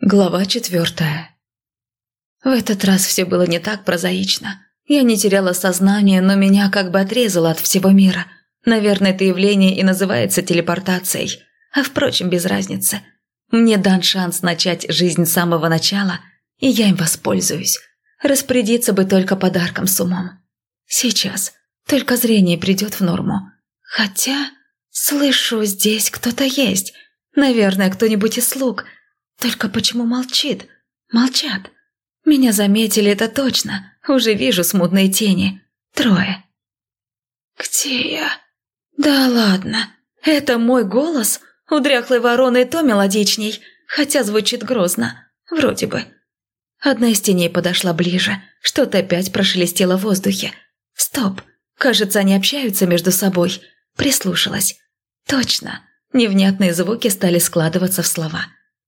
Глава 4. В этот раз все было не так прозаично. Я не теряла сознание, но меня как бы отрезало от всего мира. Наверное, это явление и называется телепортацией. А впрочем, без разницы. Мне дан шанс начать жизнь с самого начала, и я им воспользуюсь. Распорядиться бы только подарком с умом. Сейчас. Только зрение придет в норму. Хотя, слышу, здесь кто-то есть. Наверное, кто-нибудь из слуг. Только почему молчит? Молчат. Меня заметили, это точно. Уже вижу смутные тени. 3. Где я? Да ладно. Это мой голос? У дряхлой вороны то мелодичней, хотя звучит грозно. Вроде бы. Одна из теней подошла ближе. Что-то опять прошелестело в воздухе. Стоп. Кажется, они общаются между собой. Прислушалась. Точно. Невнятные звуки стали складываться в слова.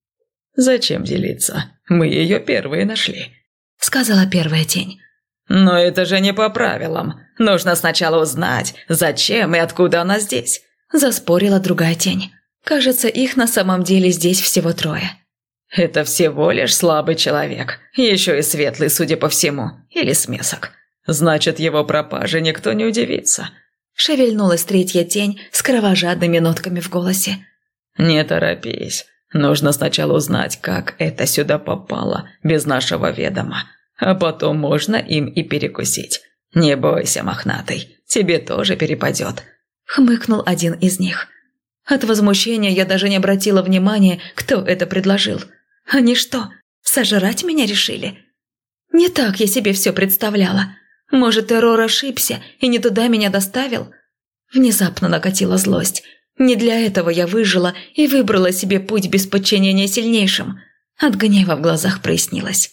«Зачем делиться? Мы ее первые нашли», — сказала первая тень. «Но это же не по правилам. Нужно сначала узнать, зачем и откуда она здесь», — заспорила другая тень. Кажется, их на самом деле здесь всего 3. «Это всего лишь слабый человек, еще и светлый, судя по всему, или смесок. Значит, его пропаже никто не удивится». Шевельнулась третья тень с кровожадными нотками в голосе. «Не торопись. Нужно сначала узнать, как это сюда попало, без нашего ведома. А потом можно им и перекусить. Не бойся, мохнатый, тебе тоже перепадет», — хмыкнул один из них. От возмущения я даже не обратила внимания, кто это предложил. Они что, сожрать меня решили? Не так я себе все представляла. Может, Эррор ошибся и не туда меня доставил? Внезапно накатила злость. Не для этого я выжила и выбрала себе путь без подчинения сильнейшим. От гнева в глазах прояснилось.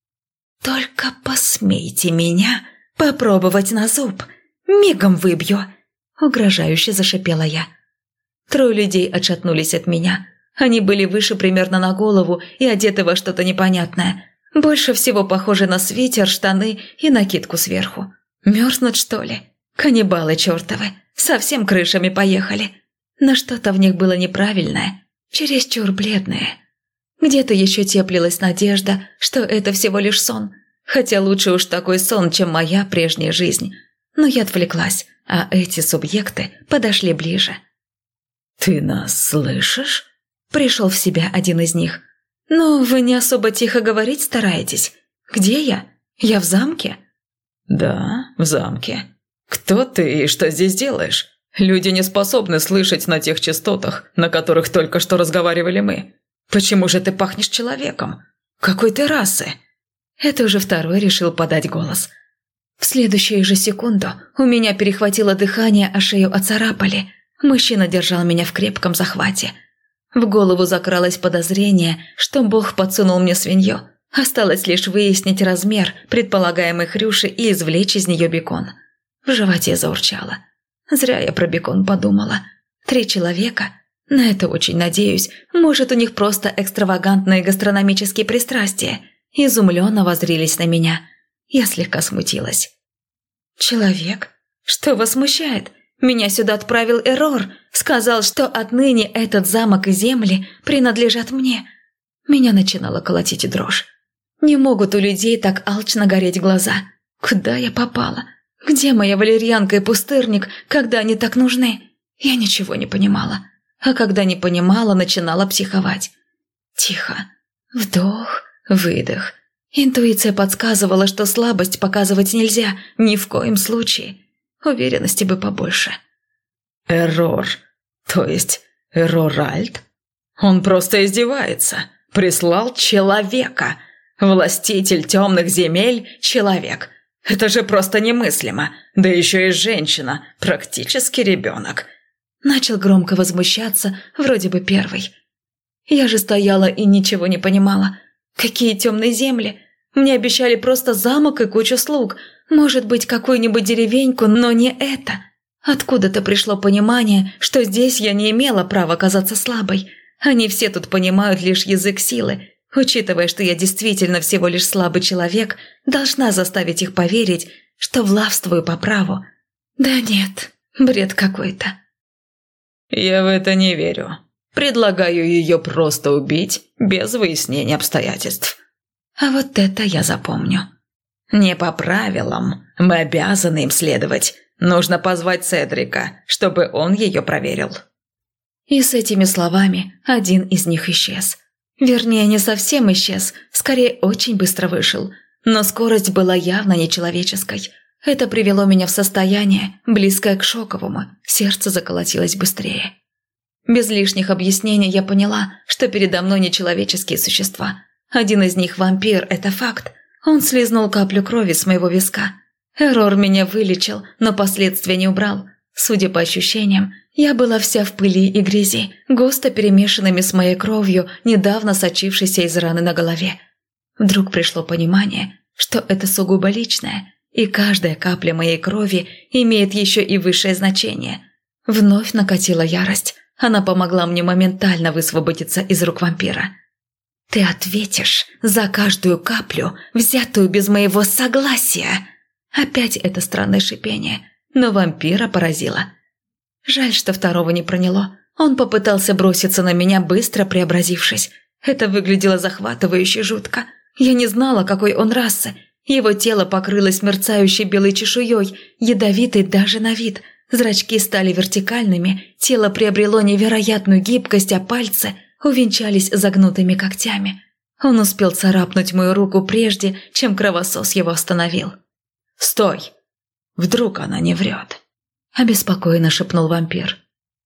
«Только посмейте меня попробовать на зуб. Мигом выбью!» Угрожающе зашипела я. 3 людей отшатнулись от меня. Они были выше примерно на голову и одеты во что-то непонятное. Больше всего похоже на свитер, штаны и накидку сверху. Мерзнут, что ли? Каннибалы чертовы. Совсем крышами поехали. Но что-то в них было неправильное, чересчур бледное. Где-то еще теплилась надежда, что это всего лишь сон. Хотя лучше уж такой сон, чем моя прежняя жизнь. Но я отвлеклась, а эти субъекты подошли ближе. «Ты нас слышишь?» Пришел в себя один из них. «Но вы не особо тихо говорить стараетесь. Где я? Я в замке?» «Да, в замке. Кто ты и что здесь делаешь? Люди не способны слышать на тех частотах, на которых только что разговаривали мы. Почему же ты пахнешь человеком? Какой ты расы?» Это уже 2 решил подать голос. В следующую же секунду у меня перехватило дыхание, а шею оцарапали. Мужчина держал меня в крепком захвате. В голову закралось подозрение, что Бог подсунул мне свинью. Осталось лишь выяснить размер предполагаемой хрюши и извлечь из нее бекон. В животе заурчало. Зря я про бекон подумала. 3 человека? На это очень надеюсь. Может, у них просто экстравагантные гастрономические пристрастия. Изумленно воззрились на меня. Я слегка смутилась. «Человек? Что вас смущает? Меня сюда отправил Эррор. Сказал, что отныне этот замок и земли принадлежат мне». Меня начинала колотить дрожь. Не могут у людей так алчно гореть глаза. Куда я попала? Где моя валерьянка и пустырник, когда они так нужны? Я ничего не понимала. А когда не понимала, начинала психовать. Тихо. Вдох, выдох. Интуиция подсказывала, что слабость показывать нельзя, ни в коем случае. Уверенности бы побольше. «Эррор. То есть Эрроральд? Он просто издевается. Прислал человека. Властитель темных земель – человек. Это же просто немыслимо. Да еще и женщина, практически ребенок». Начал громко возмущаться, вроде бы первый. Я же стояла и ничего не понимала. Какие темные земли? Мне обещали просто замок и кучу слуг. Может быть, какую-нибудь деревеньку, но не это. Откуда-то пришло понимание, что здесь я не имела права казаться слабой. Они все тут понимают лишь язык силы. Учитывая, что я действительно всего лишь слабый человек, должна заставить их поверить, что властвую по праву. Да нет, бред какой-то. «Я в это не верю. Предлагаю ее просто убить без выяснения обстоятельств». А вот это я запомню. «Не по правилам. Мы обязаны им следовать. Нужно позвать Седрика, чтобы он ее проверил». И с этими словами один из них исчез. Вернее, не совсем исчез, скорее очень быстро вышел. Но скорость была явно нечеловеческой. Это привело меня в состояние, близкое к шоковому. Сердце заколотилось быстрее. Без лишних объяснений я поняла, что передо мной нечеловеческие существа. Один из них вампир, это факт. Он слизнул каплю крови с моего виска. Эррор меня вылечил, но последствия не убрал. Судя по ощущениям, я была вся в пыли и грязи, густо перемешанными с моей кровью, недавно сочившейся из раны на голове. Вдруг пришло понимание, что это сугубо личное, и каждая капля моей крови имеет еще и высшее значение. Вновь накатила ярость. Она помогла мне моментально высвободиться из рук вампира. «Ты ответишь за каждую каплю, взятую без моего согласия!» Опять это странное шипение, но вампира поразило. Жаль, что второго не проняло. Он попытался броситься на меня, быстро преобразившись. Это выглядело захватывающе жутко. Я не знала, какой он расы. Его тело покрылось мерцающей белой чешуей, ядовитой даже на вид. Зрачки стали вертикальными, тело приобрело невероятную гибкость, а пальцы увенчались загнутыми когтями. Он успел царапнуть мою руку прежде, чем кровосос его остановил. «Стой! Вдруг она не врет?» – обеспокоенно шепнул вампир.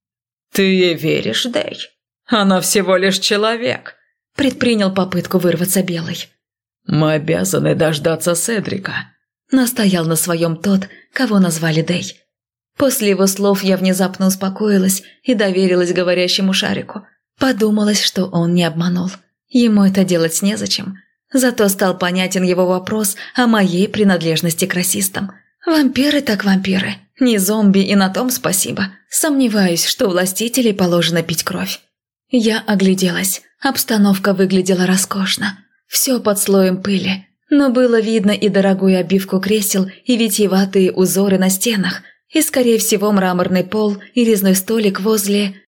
«Ты ей веришь, Дэй? Она всего лишь человек!» – предпринял попытку вырваться Белый. «Мы обязаны дождаться Седрика», – настоял на своем тот, кого назвали Дэй. После его слов я внезапно успокоилась и доверилась говорящему шарику. Подумалось, что он не обманул. Ему это делать незачем. Зато стал понятен его вопрос о моей принадлежности к расистам. Вампиры так вампиры. Не зомби, и на том спасибо. Сомневаюсь, что у властителей положено пить кровь. Я огляделась. Обстановка выглядела роскошно. Все под слоем пыли. Но было видно и дорогую обивку кресел, и витиеватые узоры на стенах, и, скорее всего, мраморный пол и резной столик возле...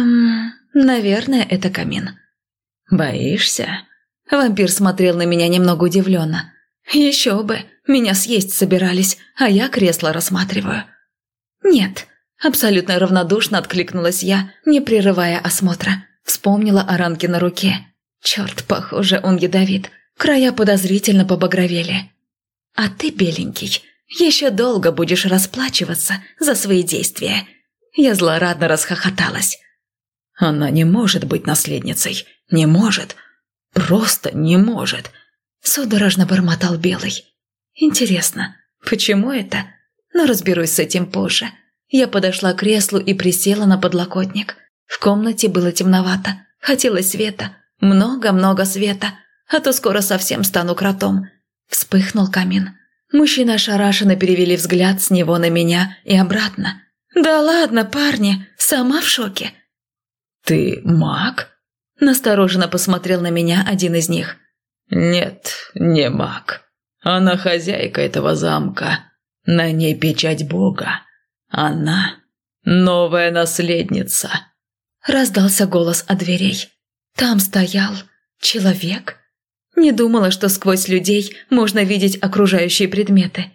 наверное, это камин. «Боишься?» Вампир смотрел на меня немного удивленно. «Еще бы, меня съесть собирались, а я кресло рассматриваю». «Нет», – абсолютно равнодушно откликнулась я, не прерывая осмотра. Вспомнила о ранке на руке. Черт, похоже, он ядовит. Края подозрительно побагровели. «А ты, беленький, еще долго будешь расплачиваться за свои действия». Я злорадно расхохоталась. «Она не может быть наследницей. Не может. Просто не может», – судорожно бормотал Белый. «Интересно, почему это? Но разберусь с этим позже». Я подошла к креслу и присела на подлокотник. В комнате было темновато. Хотелось света. Много-много света. А то скоро совсем стану кротом. Вспыхнул камин. Мужчины ошарашенно перевели взгляд с него на меня и обратно. «Да ладно, парни, сама в шоке». «Ты маг?» – настороженно посмотрел на меня один из них. «Нет, не маг. Она хозяйка этого замка. На ней печать Бога. Она новая наследница». Раздался голос от дверей. Там стоял человек. Не думала, что сквозь людей можно видеть окружающие предметы.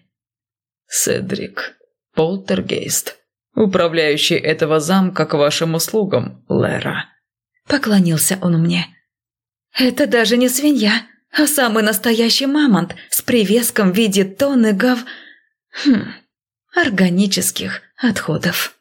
«Седрик Полтергейст, управляющий этого замка, к вашим услугам, Лера». Поклонился он мне. «Это даже не свинья, а самый настоящий мамонт с привеском в виде тонны органических отходов».